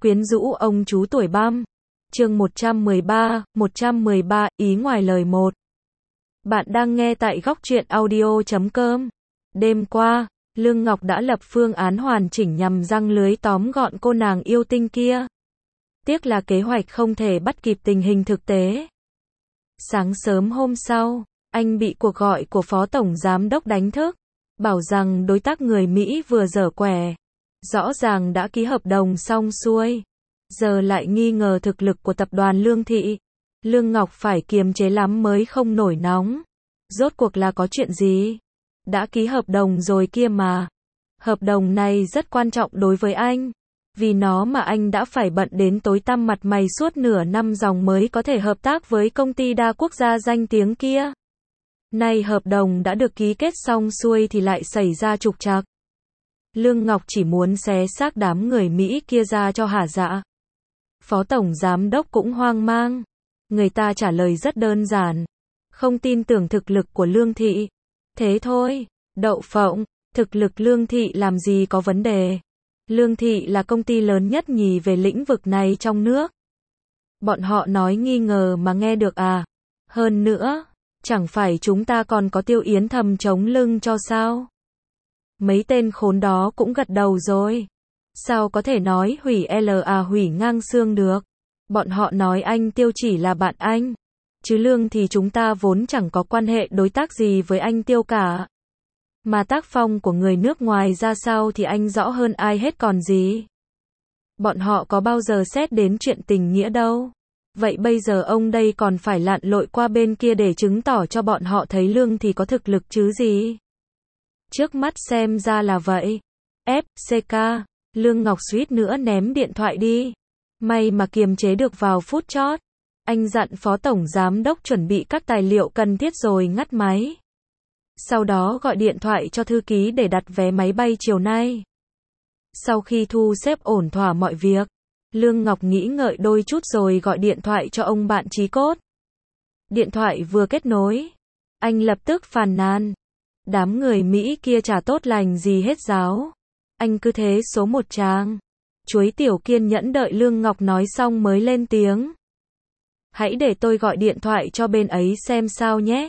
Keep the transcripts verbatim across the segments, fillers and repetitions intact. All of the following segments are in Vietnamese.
Quyến rũ ông chú tuổi băm. Chương một trăm mười ba, một trăm mười ba, ý ngoài lời một. Bạn đang nghe tại góc truyện audio chấm com. Đêm qua, Lương Ngọc đã lập phương án hoàn chỉnh nhằm giăng lưới tóm gọn cô nàng yêu tinh kia. Tiếc là kế hoạch không thể bắt kịp tình hình thực tế. Sáng sớm hôm sau, anh bị cuộc gọi của Phó Tổng Giám Đốc đánh thức, bảo rằng đối tác người Mỹ vừa giở quẻ. Rõ ràng đã ký hợp đồng xong xuôi, giờ lại nghi ngờ thực lực của tập đoàn Lương Thị. Lương Ngọc phải kiềm chế lắm mới không nổi nóng. Rốt cuộc là có chuyện gì? Đã ký hợp đồng rồi kia mà. Hợp đồng này rất quan trọng đối với anh. Vì nó mà anh đã phải bận đến tối tăm mặt mày suốt nửa năm dòng mới có thể hợp tác với công ty đa quốc gia danh tiếng kia. Nay hợp đồng đã được ký kết xong xuôi thì lại xảy ra trục trặc. Lương Ngọc chỉ muốn xé xác đám người Mỹ kia ra cho hả dạ. Phó Tổng Giám Đốc cũng hoang mang. Người ta trả lời rất đơn giản. Không tin tưởng thực lực của Lương Thị. Thế thôi, đậu phộng, thực lực Lương Thị làm gì có vấn đề. Lương Thị là công ty lớn nhất nhì về lĩnh vực này trong nước. Bọn họ nói nghi ngờ mà nghe được à. Hơn nữa, chẳng phải chúng ta còn có Tiêu Yến Thầm chống lưng cho sao? Mấy tên khốn đó cũng gật đầu rồi. Sao có thể nói hủy là hủy ngang xương được? Bọn họ nói anh Tiêu chỉ là bạn anh. Chứ Lương thì chúng ta vốn chẳng có quan hệ đối tác gì với anh Tiêu cả. Mà tác phong của người nước ngoài ra sao thì anh rõ hơn ai hết còn gì. Bọn họ có bao giờ xét đến chuyện tình nghĩa đâu. Vậy bây giờ ông đây còn phải lặn lội qua bên kia để chứng tỏ cho bọn họ thấy Lương thì có thực lực chứ gì. Trước mắt xem ra là vậy. ép xê ca, Lương Ngọc suýt nữa ném điện thoại đi. May mà kiềm chế được vào phút chót. Anh dặn Phó Tổng Giám Đốc chuẩn bị các tài liệu cần thiết rồi ngắt máy. Sau đó gọi điện thoại cho thư ký để đặt vé máy bay chiều nay. Sau khi thu xếp ổn thỏa mọi việc, Lương Ngọc nghĩ ngợi đôi chút rồi gọi điện thoại cho ông bạn chí cốt. Điện thoại vừa kết nối, anh lập tức phàn nàn. Đám người Mỹ kia chả tốt lành gì hết giáo. Anh cứ thế số một tràng. Chuối tiểu kiên nhẫn đợi Lương Ngọc nói xong mới lên tiếng. Hãy để tôi gọi điện thoại cho bên ấy xem sao nhé.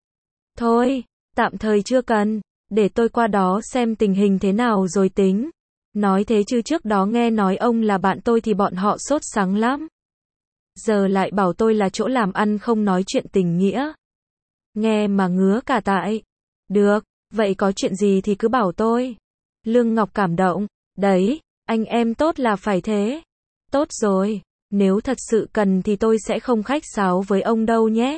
Thôi, tạm thời chưa cần. Để tôi qua đó xem tình hình thế nào rồi tính. Nói thế chứ trước đó nghe nói ông là bạn tôi thì bọn họ sốt sắng lắm. Giờ lại bảo tôi là chỗ làm ăn không nói chuyện tình nghĩa. Nghe mà ngứa cả tại. Được, vậy có chuyện gì thì cứ bảo tôi. Lương Ngọc cảm động. Đấy, anh em tốt là phải thế. Tốt rồi, nếu thật sự cần thì tôi sẽ không khách sáo với ông đâu nhé.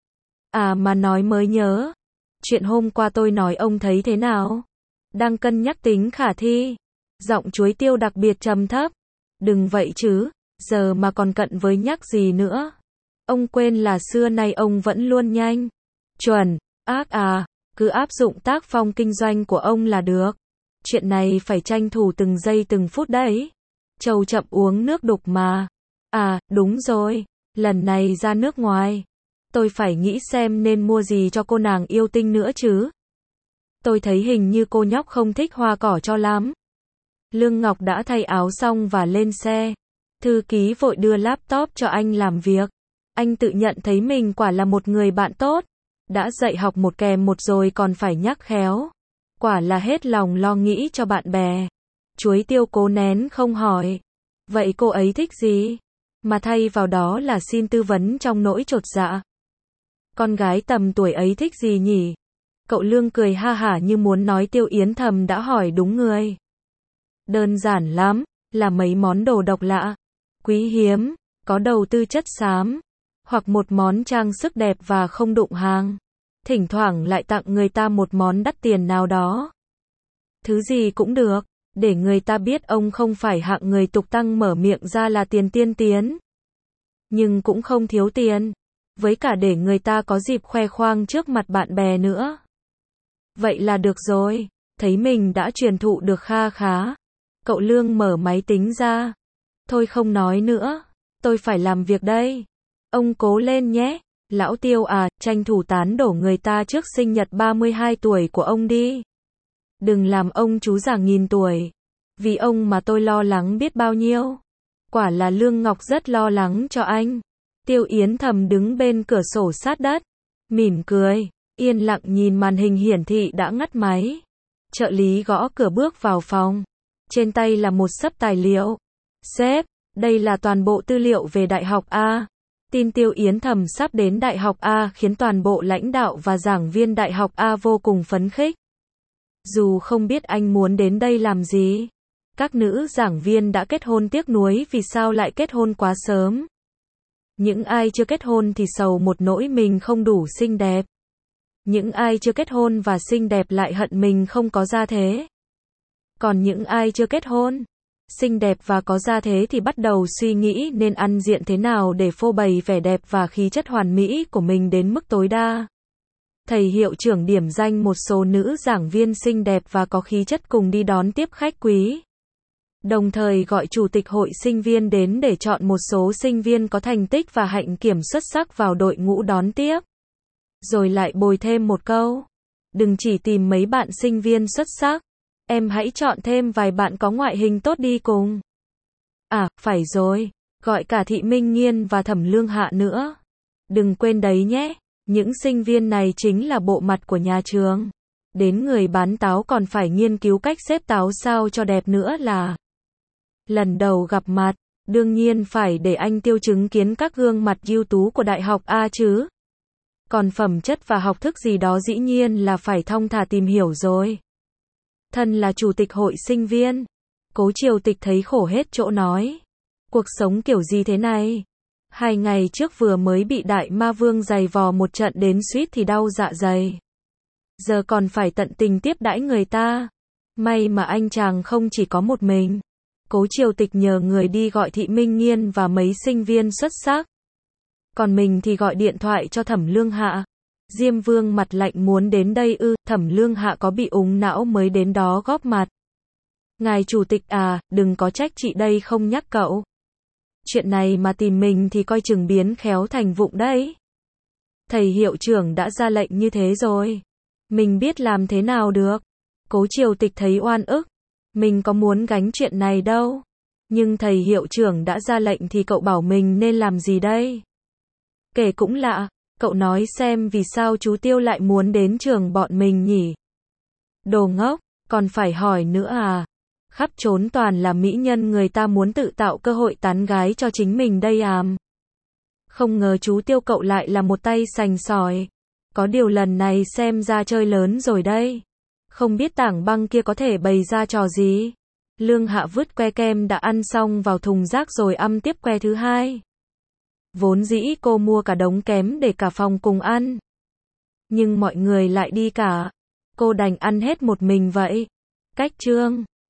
À mà nói mới nhớ. Chuyện hôm qua tôi nói ông thấy thế nào? Đang cân nhắc tính khả thi. Giọng chuối tiêu đặc biệt trầm thấp. Đừng vậy chứ, giờ mà còn cận với nhắc gì nữa. Ông quên là xưa nay ông vẫn luôn nhanh. Chuẩn, ác à, cứ áp dụng tác phong kinh doanh của ông là được. Chuyện này phải tranh thủ từng giây từng phút đấy. Trâu chậm uống nước đục mà. À, đúng rồi, lần này ra nước ngoài. Tôi phải nghĩ xem nên mua gì cho cô nàng yêu tinh nữa chứ. Tôi thấy hình như cô nhóc không thích hoa cỏ cho lắm. Lương Ngọc đã thay áo xong và lên xe. Thư ký vội đưa laptop cho anh làm việc. Anh tự nhận thấy mình quả là một người bạn tốt. Đã dạy học một kèm một rồi còn phải nhắc khéo. Quả là hết lòng lo nghĩ cho bạn bè. Chuối tiêu cố nén không hỏi. Vậy cô ấy thích gì? Mà thay vào đó là xin tư vấn trong nỗi chột dạ. Con gái tầm tuổi ấy thích gì nhỉ? Cậu Lương cười ha hả như muốn nói Tiêu Yến Thầm đã hỏi đúng người. Đơn giản lắm, là mấy món đồ độc lạ, quý hiếm, có đầu tư chất xám, hoặc một món trang sức đẹp và không đụng hàng. Thỉnh thoảng lại tặng người ta một món đắt tiền nào đó. Thứ gì cũng được, để người ta biết ông không phải hạng người tục tăng mở miệng ra là tiền tiên tiến. Nhưng cũng không thiếu tiền, với cả để người ta có dịp khoe khoang trước mặt bạn bè nữa. Vậy là được rồi, thấy mình đã truyền thụ được kha khá. Cậu Lương mở máy tính ra. Thôi không nói nữa, tôi phải làm việc đây. Ông cố lên nhé. Lão Tiêu à, tranh thủ tán đổ người ta trước sinh nhật ba mươi hai tuổi của ông đi. Đừng làm ông chú già nghìn tuổi. Vì ông mà tôi lo lắng biết bao nhiêu. Quả là Lương Ngọc rất lo lắng cho anh. Tiêu Yến Thầm đứng bên cửa sổ sát đất, mỉm cười, yên lặng nhìn màn hình hiển thị đã ngắt máy. Trợ lý gõ cửa bước vào phòng. Trên tay là một xấp tài liệu. Sếp, đây là toàn bộ tư liệu về Đại học A. Tin Tiêu Yến Thầm sắp đến Đại học A khiến toàn bộ lãnh đạo và giảng viên Đại học A vô cùng phấn khích. Dù không biết anh muốn đến đây làm gì, các nữ giảng viên đã kết hôn tiếc nuối vì sao lại kết hôn quá sớm. Những ai chưa kết hôn thì sầu một nỗi mình không đủ xinh đẹp. Những ai chưa kết hôn và xinh đẹp lại hận mình không có gia thế. Còn những ai chưa kết hôn, xinh đẹp và có gia thế thì bắt đầu suy nghĩ nên ăn diện thế nào để phô bày vẻ đẹp và khí chất hoàn mỹ của mình đến mức tối đa. Thầy hiệu trưởng điểm danh một số nữ giảng viên xinh đẹp và có khí chất cùng đi đón tiếp khách quý. Đồng thời gọi chủ tịch hội sinh viên đến để chọn một số sinh viên có thành tích và hạnh kiểm xuất sắc vào đội ngũ đón tiếp. Rồi lại bồi thêm một câu. Đừng chỉ tìm mấy bạn sinh viên xuất sắc. Em hãy chọn thêm vài bạn có ngoại hình tốt đi cùng. À, phải rồi. Gọi cả Thị Minh Nghiên và Thẩm Lương Hạ nữa. Đừng quên đấy nhé. Những sinh viên này chính là bộ mặt của nhà trường. Đến người bán táo còn phải nghiên cứu cách xếp táo sao cho đẹp nữa là. Lần đầu gặp mặt, đương nhiên phải để anh Tiêu chứng kiến các gương mặt ưu tú của Đại học A chứ. Còn phẩm chất và học thức gì đó dĩ nhiên là phải thong thả tìm hiểu rồi. Thân là chủ tịch hội sinh viên, Cố Triều Tịch thấy khổ hết chỗ nói. Cuộc sống kiểu gì thế này? Hai ngày trước vừa mới bị Đại Ma Vương giày vò một trận đến suýt thì đau dạ dày. Giờ còn phải tận tình tiếp đãi người ta. May mà anh chàng không chỉ có một mình. Cố Triều Tịch nhờ người đi gọi Thị Minh Nghiên và mấy sinh viên xuất sắc. Còn mình thì gọi điện thoại cho Thẩm Lương Hạ. Diêm Vương mặt lạnh muốn đến đây ư, Thẩm Lương Hạ có bị úng não mới đến đó góp mặt. Ngài chủ tịch à, đừng có trách chị đây không nhắc cậu. Chuyện này mà tìm mình thì coi chừng biến khéo thành vụng đấy. Thầy hiệu trưởng đã ra lệnh như thế rồi. Mình biết làm thế nào được. Cố Triều Tịch thấy oan ức. Mình có muốn gánh chuyện này đâu. Nhưng thầy hiệu trưởng đã ra lệnh thì cậu bảo mình nên làm gì đây? Kể cũng lạ, cậu nói xem vì sao chú Tiêu lại muốn đến trường bọn mình nhỉ? Đồ ngốc, còn phải hỏi nữa à? Khắp trốn toàn là mỹ nhân người ta muốn tự tạo cơ hội tán gái cho chính mình đây àm. Không ngờ chú Tiêu cậu lại là một tay sành sỏi. Có điều lần này xem ra chơi lớn rồi đây. Không biết tảng băng kia có thể bày ra trò gì. Lương Hạ vứt que kem đã ăn xong vào thùng rác rồi âm tiếp que thứ hai. Vốn dĩ cô mua cả đống kém để cả phòng cùng ăn. Nhưng mọi người lại đi cả. Cô đành ăn hết một mình vậy. Cách chương